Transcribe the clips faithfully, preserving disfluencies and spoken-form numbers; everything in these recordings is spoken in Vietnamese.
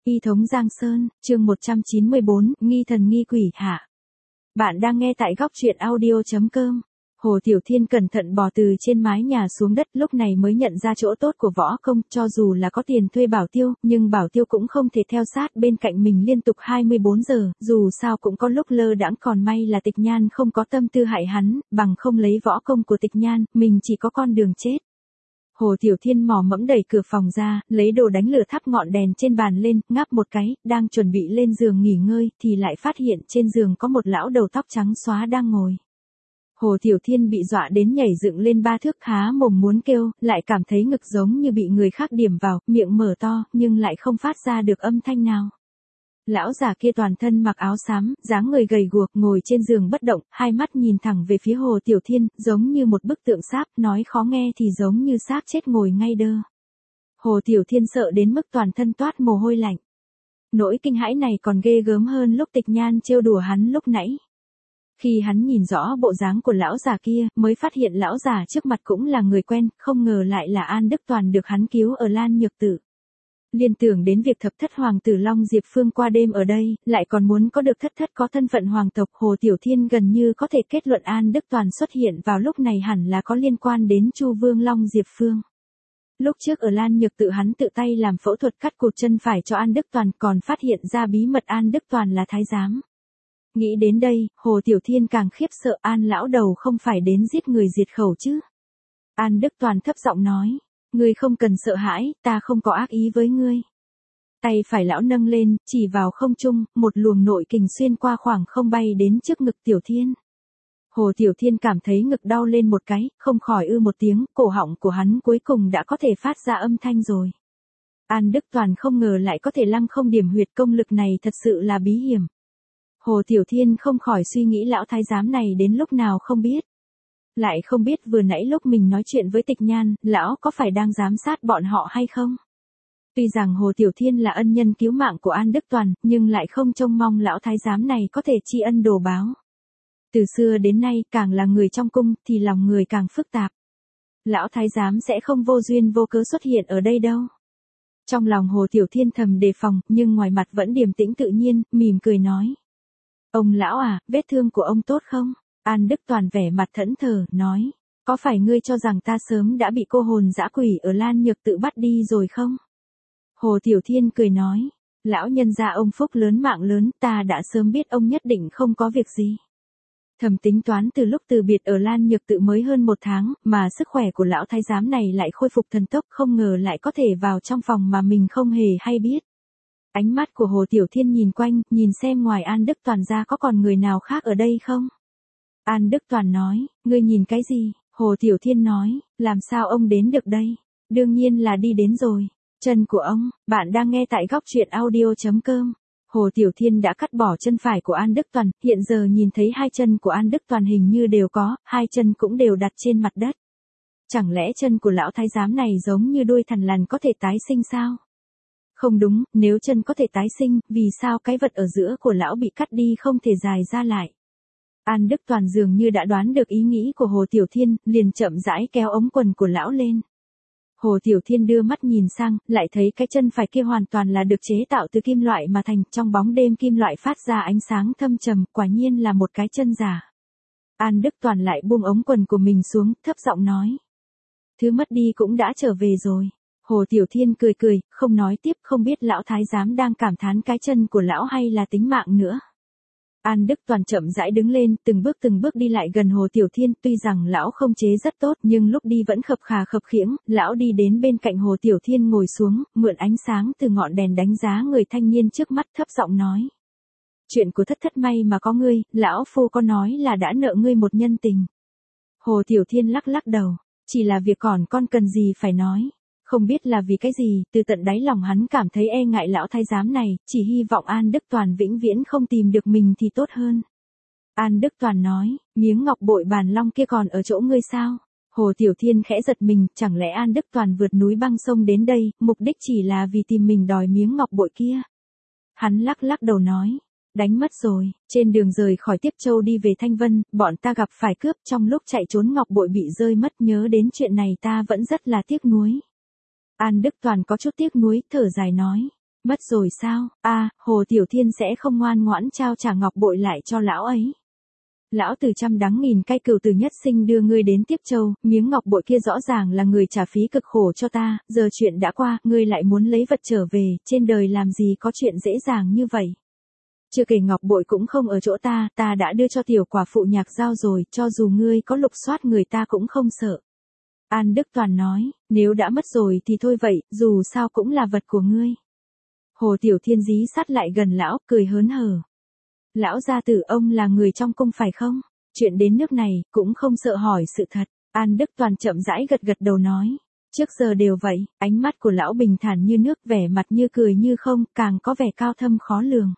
Y thống Giang Sơn, chương một trăm chín mươi bốn, nghi thần nghi quỷ hạ. Bạn đang nghe tại góc truyện audio chấm com. Hồ Tiểu Thiên cẩn thận bò từ trên mái nhà xuống đất, lúc này mới nhận ra chỗ tốt của võ công, cho dù là có tiền thuê bảo tiêu, nhưng bảo tiêu cũng không thể theo sát bên cạnh mình liên tục hai mươi bốn giờ, dù sao cũng có lúc lơ đãng, còn may là Tịch Nhan không có tâm tư hại hắn, bằng không lấy võ công của Tịch Nhan, mình chỉ có con đường chết. Hồ Tiểu Thiên mò mẫm đẩy cửa phòng ra, lấy đồ đánh lửa thắp ngọn đèn trên bàn lên, ngáp một cái, đang chuẩn bị lên giường nghỉ ngơi, thì lại phát hiện trên giường có một lão đầu tóc trắng xóa đang ngồi. Hồ Tiểu Thiên bị dọa đến nhảy dựng lên ba thước, há mồm muốn kêu, lại cảm thấy ngực giống như bị người khác điểm vào, miệng mở to, nhưng lại không phát ra được âm thanh nào. Lão già kia toàn thân mặc áo xám, dáng người gầy guộc, ngồi trên giường bất động, hai mắt nhìn thẳng về phía Hồ Tiểu Thiên, giống như một bức tượng sáp, nói khó nghe thì giống như xác chết ngồi ngay đơ. Hồ Tiểu Thiên sợ đến mức toàn thân toát mồ hôi lạnh. Nỗi kinh hãi này còn ghê gớm hơn lúc Tịch Nhan trêu đùa hắn lúc nãy. Khi hắn nhìn rõ bộ dáng của lão già kia, mới phát hiện lão già trước mặt cũng là người quen, không ngờ lại là An Đức Toàn được hắn cứu ở Lan Nhược Tự. Liên tưởng đến việc thập thất hoàng tử Long Diệp Phương qua đêm ở đây, lại còn muốn có được thất thất có thân phận hoàng tộc, Hồ Tiểu Thiên gần như có thể kết luận An Đức Toàn xuất hiện vào lúc này hẳn là có liên quan đến Chu Vương Long Diệp Phương. Lúc trước ở Lan Nhược Tự hắn tự tay làm phẫu thuật cắt cụt chân phải cho An Đức Toàn, còn phát hiện ra bí mật An Đức Toàn là thái giám. Nghĩ đến đây, Hồ Tiểu Thiên càng khiếp sợ, An lão đầu không phải đến giết người diệt khẩu chứ. An Đức Toàn thấp giọng nói. Ngươi không cần sợ hãi, ta không có ác ý với ngươi. Tay phải lão nâng lên, chỉ vào không trung, một luồng nội kình xuyên qua khoảng không bay đến trước ngực Tiểu Thiên. Hồ Tiểu Thiên cảm thấy ngực đau lên một cái, không khỏi ư một tiếng, cổ họng của hắn cuối cùng đã có thể phát ra âm thanh rồi. An Đức Toàn không ngờ lại có thể lăng không điểm huyệt, công lực này thật sự là bí hiểm. Hồ Tiểu Thiên không khỏi suy nghĩ lão thái giám này đến lúc nào không biết. Lại không biết vừa nãy lúc mình nói chuyện với Tịch Nhan, lão có phải đang giám sát bọn họ hay không? Tuy rằng Hồ Tiểu Thiên là ân nhân cứu mạng của An Đức Toàn, nhưng lại không trông mong lão thái giám này có thể tri ân đồ báo. Từ xưa đến nay, càng là người trong cung, thì lòng người càng phức tạp. Lão thái giám sẽ không vô duyên vô cớ xuất hiện ở đây đâu. Trong lòng Hồ Tiểu Thiên thầm đề phòng, nhưng ngoài mặt vẫn điềm tĩnh tự nhiên, mỉm cười nói. Ông lão à, vết thương của ông tốt không? An Đức Toàn vẻ mặt thẫn thờ, nói, có phải ngươi cho rằng ta sớm đã bị cô hồn dã quỷ ở Lan Nhược Tự bắt đi rồi không? Hồ Tiểu Thiên cười nói, lão nhân gia ông phúc lớn mạng lớn, ta đã sớm biết ông nhất định không có việc gì. Thầm tính toán từ lúc từ biệt ở Lan Nhược Tự mới hơn một tháng, mà sức khỏe của lão thái giám này lại khôi phục thần tốc, không ngờ lại có thể vào trong phòng mà mình không hề hay biết. Ánh mắt của Hồ Tiểu Thiên nhìn quanh, nhìn xem ngoài An Đức Toàn ra có còn người nào khác ở đây không? An Đức Toàn nói, ngươi nhìn cái gì? Hồ Tiểu Thiên nói, làm sao ông đến được đây? Đương nhiên là đi đến rồi. Chân của ông, bạn đang nghe tại góc truyện audio chấm com. Hồ Tiểu Thiên đã cắt bỏ chân phải của An Đức Toàn, hiện giờ nhìn thấy hai chân của An Đức Toàn hình như đều có, hai chân cũng đều đặt trên mặt đất. Chẳng lẽ chân của lão thái giám này giống như đuôi thằn lằn có thể tái sinh sao? Không đúng, nếu chân có thể tái sinh, vì sao cái vật ở giữa của lão bị cắt đi không thể dài ra lại? An Đức Toàn dường như đã đoán được ý nghĩ của Hồ Tiểu Thiên, liền chậm rãi kéo ống quần của lão lên. Hồ Tiểu Thiên đưa mắt nhìn sang, lại thấy cái chân phải kia hoàn toàn là được chế tạo từ kim loại mà thành, trong bóng đêm kim loại phát ra ánh sáng thâm trầm, quả nhiên là một cái chân giả. An Đức Toàn lại buông ống quần của mình xuống, thấp giọng nói. Thứ mất đi cũng đã trở về rồi. Hồ Tiểu Thiên cười cười, không nói tiếp, không biết lão thái giám đang cảm thán cái chân của lão hay là tính mạng nữa. An Đức Toàn chậm rãi đứng lên, từng bước từng bước đi lại gần Hồ Tiểu Thiên, tuy rằng lão không chế rất tốt, nhưng lúc đi vẫn khập khà khập khiễng, lão đi đến bên cạnh Hồ Tiểu Thiên ngồi xuống, mượn ánh sáng từ ngọn đèn đánh giá người thanh niên trước mắt, thấp giọng nói. Chuyện của thất thất may mà có ngươi, lão phu có nói là đã nợ ngươi một nhân tình. Hồ Tiểu Thiên lắc lắc đầu, chỉ là việc còn con cần gì phải nói. Không biết là vì cái gì, từ tận đáy lòng hắn cảm thấy e ngại lão thái giám này, chỉ hy vọng An Đức Toàn vĩnh viễn không tìm được mình thì tốt hơn. An Đức Toàn nói, miếng ngọc bội bàn long kia còn ở chỗ ngươi sao? Hồ Tiểu Thiên khẽ giật mình, chẳng lẽ An Đức Toàn vượt núi băng sông đến đây, mục đích chỉ là vì tìm mình đòi miếng ngọc bội kia? Hắn lắc lắc đầu nói, đánh mất rồi, trên đường rời khỏi Tiếp Châu đi về Thanh Vân, bọn ta gặp phải cướp, trong lúc chạy trốn ngọc bội bị rơi mất, nhớ đến chuyện này ta vẫn rất là tiếc nuối. An Đức Toàn có chút tiếc nuối, thở dài nói. Mất rồi sao? A, à, Hồ Tiểu Thiên sẽ không ngoan ngoãn trao trả ngọc bội lại cho lão ấy. Lão tử trăm đắng nghìn cay cừu từ nhất sinh đưa ngươi đến Tiếp Châu, miếng ngọc bội kia rõ ràng là người trả phí cực khổ cho ta, giờ chuyện đã qua, ngươi lại muốn lấy vật trở về, trên đời làm gì có chuyện dễ dàng như vậy. Chưa kể ngọc bội cũng không ở chỗ ta, ta đã đưa cho tiểu quả phụ Nhạc Giao rồi, cho dù ngươi có lục soát người ta cũng không sợ. An Đức Toàn nói, nếu đã mất rồi thì thôi vậy, dù sao cũng là vật của ngươi. Hồ Tiểu Thiên dí sát lại gần lão, cười hớn hở. Lão gia tử ông là người trong cung phải không? Chuyện đến nước này, cũng không sợ hỏi sự thật. An Đức Toàn chậm rãi gật gật đầu nói. Trước giờ đều vậy, ánh mắt của lão bình thản như nước, vẻ mặt như cười như không, càng có vẻ cao thâm khó lường.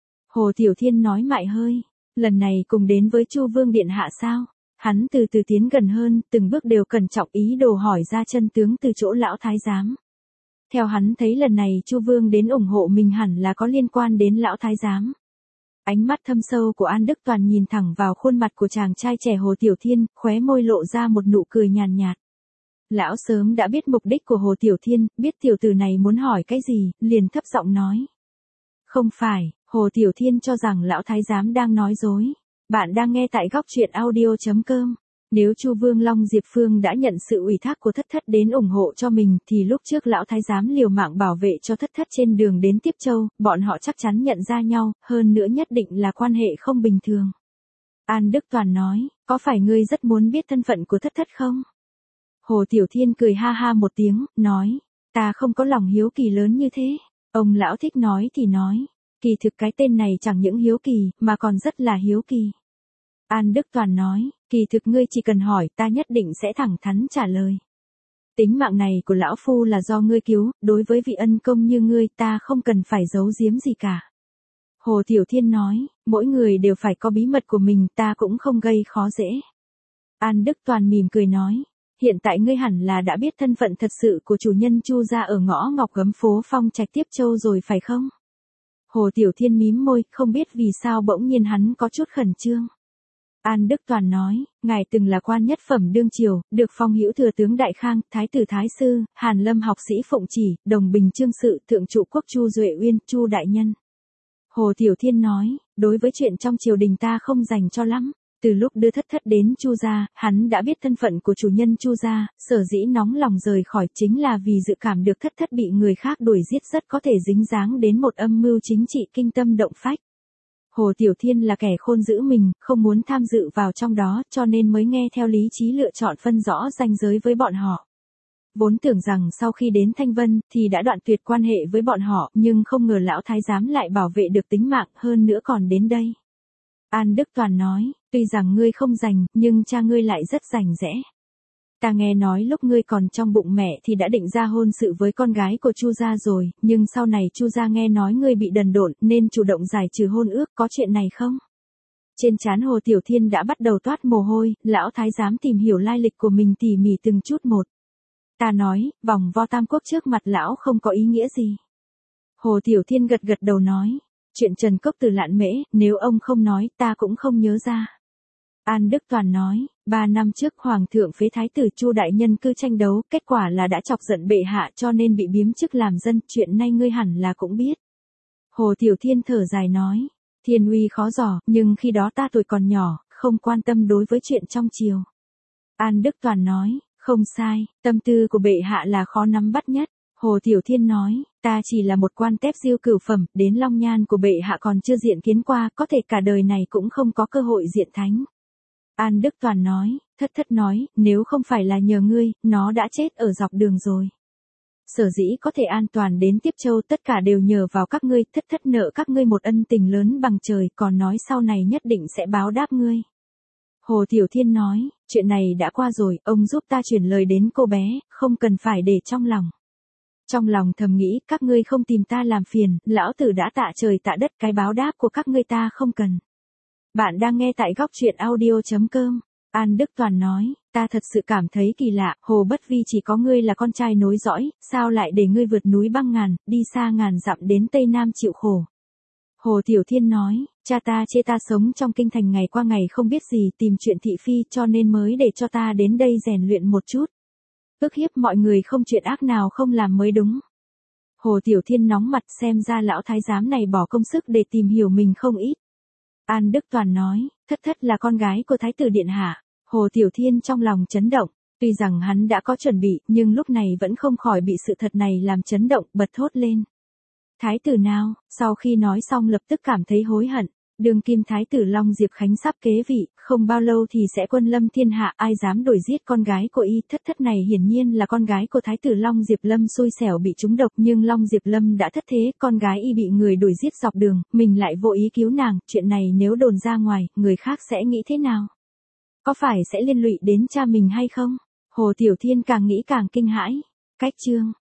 Hồ Tiểu Thiên nói mại hơi, lần này cùng đến với Chu Vương điện hạ sao? Hắn từ từ tiến gần hơn, từng bước đều cẩn trọng ý đồ hỏi ra chân tướng từ chỗ lão thái giám. Theo hắn thấy lần này Chu Vương đến ủng hộ mình hẳn là có liên quan đến lão thái giám. Ánh mắt thâm sâu của An Đức Toàn nhìn thẳng vào khuôn mặt của chàng trai trẻ Hồ Tiểu Thiên, khóe môi lộ ra một nụ cười nhàn nhạt. Lão sớm đã biết mục đích của Hồ Tiểu Thiên, biết tiểu tử này muốn hỏi cái gì, liền thấp giọng nói. Không phải, Hồ Tiểu Thiên cho rằng lão thái giám đang nói dối. Bạn đang nghe tại góc truyện audio chấm com. Nếu Chu Vương Long Diệp Phương đã nhận sự ủy thác của Thất Thất đến ủng hộ cho mình, thì lúc trước lão thái giám liều mạng bảo vệ cho Thất Thất trên đường đến Tiếp Châu, bọn họ chắc chắn nhận ra nhau, hơn nữa nhất định là quan hệ không bình thường. An Đức Toàn nói, có phải ngươi rất muốn biết thân phận của Thất Thất không? Hồ Tiểu Thiên cười ha ha một tiếng, nói, ta không có lòng hiếu kỳ lớn như thế. Ông lão thích nói thì nói, kỳ thực cái tên này chẳng những hiếu kỳ, mà còn rất là hiếu kỳ. An Đức Toàn nói, kỳ thực ngươi chỉ cần hỏi ta nhất định sẽ thẳng thắn trả lời. Tính mạng này của lão phu là do ngươi cứu, đối với vị ân công như ngươi ta không cần phải giấu giếm gì cả. Hồ Tiểu Thiên nói, mỗi người đều phải có bí mật của mình, ta cũng không gây khó dễ. An Đức Toàn mỉm cười nói, hiện tại ngươi hẳn là đã biết thân phận thật sự của chủ nhân Chu gia ở ngõ Ngọc Gấm phố Phong Trạch Tiếp Châu rồi phải không? Hồ Tiểu Thiên mím môi, không biết vì sao bỗng nhiên hắn có chút khẩn trương. An Đức Toàn nói, ngài từng là quan nhất phẩm đương triều, được phong hữu thừa tướng Đại Khang, thái tử Thái Sư, Hàn Lâm học sĩ Phụng Chỉ, đồng bình trương sự, thượng trụ quốc Chu Duệ Uyên, Chu đại nhân. Hồ Tiểu Thiên nói, đối với chuyện trong triều đình ta không dành cho lắm. Từ lúc đưa Thất Thất đến Chu gia, hắn đã biết thân phận của chủ nhân Chu gia, sở dĩ nóng lòng rời khỏi chính là vì dự cảm được Thất Thất bị người khác đuổi giết rất có thể dính dáng đến một âm mưu chính trị kinh tâm động phách. Hồ Tiểu Thiên là kẻ khôn giữ mình, không muốn tham dự vào trong đó, cho nên mới nghe theo lý trí lựa chọn phân rõ ranh giới với bọn họ. Vốn tưởng rằng sau khi đến Thanh Vân, thì đã đoạn tuyệt quan hệ với bọn họ, nhưng không ngờ lão thái giám lại bảo vệ được tính mạng, hơn nữa còn đến đây. An Đức Toàn nói, tuy rằng ngươi không rành, nhưng cha ngươi lại rất rành rẽ. Ta nghe nói lúc ngươi còn trong bụng mẹ thì đã định ra hôn sự với con gái của Chu gia rồi, nhưng sau này Chu gia nghe nói ngươi bị đần độn nên chủ động giải trừ hôn ước, có chuyện này không? Trên trán Hồ Tiểu Thiên đã bắt đầu toát mồ hôi, lão thái giám tìm hiểu lai lịch của mình tỉ mỉ từng chút một. Ta nói, vòng vo tam quốc trước mặt lão không có ý nghĩa gì. Hồ Tiểu Thiên gật gật đầu nói, chuyện Trần Cốc Từ Lạn Mễ, nếu ông không nói, ta cũng không nhớ ra. An Đức Toàn nói, ba năm trước Hoàng thượng phế thái tử Chu đại nhân cư tranh đấu, kết quả là đã chọc giận bệ hạ cho nên bị biếm chức làm dân, chuyện nay ngươi hẳn là cũng biết. Hồ Tiểu Thiên thở dài nói, thiên uy khó dò, nhưng khi đó ta tuổi còn nhỏ, không quan tâm đối với chuyện trong triều. An Đức Toàn nói, không sai, tâm tư của bệ hạ là khó nắm bắt nhất. Hồ Tiểu Thiên nói, ta chỉ là một quan tép diêu cửu phẩm, đến long nhan của bệ hạ còn chưa diện kiến qua, có thể cả đời này cũng không có cơ hội diện thánh. An Đức Toàn nói, Thất Thất nói, nếu không phải là nhờ ngươi, nó đã chết ở dọc đường rồi. Sở dĩ có thể an toàn đến Tiếp Châu tất cả đều nhờ vào các ngươi, Thất Thất nợ các ngươi một ân tình lớn bằng trời, còn nói sau này nhất định sẽ báo đáp ngươi. Hồ Tiểu Thiên nói, chuyện này đã qua rồi, ông giúp ta chuyển lời đến cô bé, không cần phải để trong lòng. Trong lòng thầm nghĩ, các ngươi không tìm ta làm phiền, lão tử đã tạ trời tạ đất, cái báo đáp của các ngươi ta không cần. Bạn đang nghe tại góc truyện audio chấm com. An Đức Toàn nói, ta thật sự cảm thấy kỳ lạ, Hồ Bất Vi chỉ có ngươi là con trai nối dõi, sao lại để ngươi vượt núi băng ngàn, đi xa ngàn dặm đến Tây Nam chịu khổ. Hồ Tiểu Thiên nói, cha ta chê ta sống trong kinh thành ngày qua ngày không biết gì, tìm chuyện thị phi cho nên mới để cho ta đến đây rèn luyện một chút. Ước hiếp mọi người không chuyện ác nào không làm mới đúng. Hồ Tiểu Thiên nóng mặt, xem ra lão thái giám này bỏ công sức để tìm hiểu mình không ít. An Đức Toàn nói, thất thất là con gái của Thái tử Điện Hạ. Hồ Tiểu Thiên trong lòng chấn động, tuy rằng hắn đã có chuẩn bị, nhưng lúc này vẫn không khỏi bị sự thật này làm chấn động, bật thốt lên. Thái tử nào? Sau khi nói xong lập tức cảm thấy hối hận. Đương kim Thái tử Long Diệp Khánh sắp kế vị, không bao lâu thì sẽ quân lâm thiên hạ, ai dám đuổi giết con gái của y. Thất thất này hiển nhiên là con gái của Thái tử Long Diệp Lâm xui xẻo bị trúng độc, nhưng Long Diệp Lâm đã thất thế, con gái y bị người đuổi giết dọc đường, mình lại vô ý cứu nàng, chuyện này nếu đồn ra ngoài, người khác sẽ nghĩ thế nào? Có phải sẽ liên lụy đến cha mình hay không? Hồ Tiểu Thiên càng nghĩ càng kinh hãi. Cách chương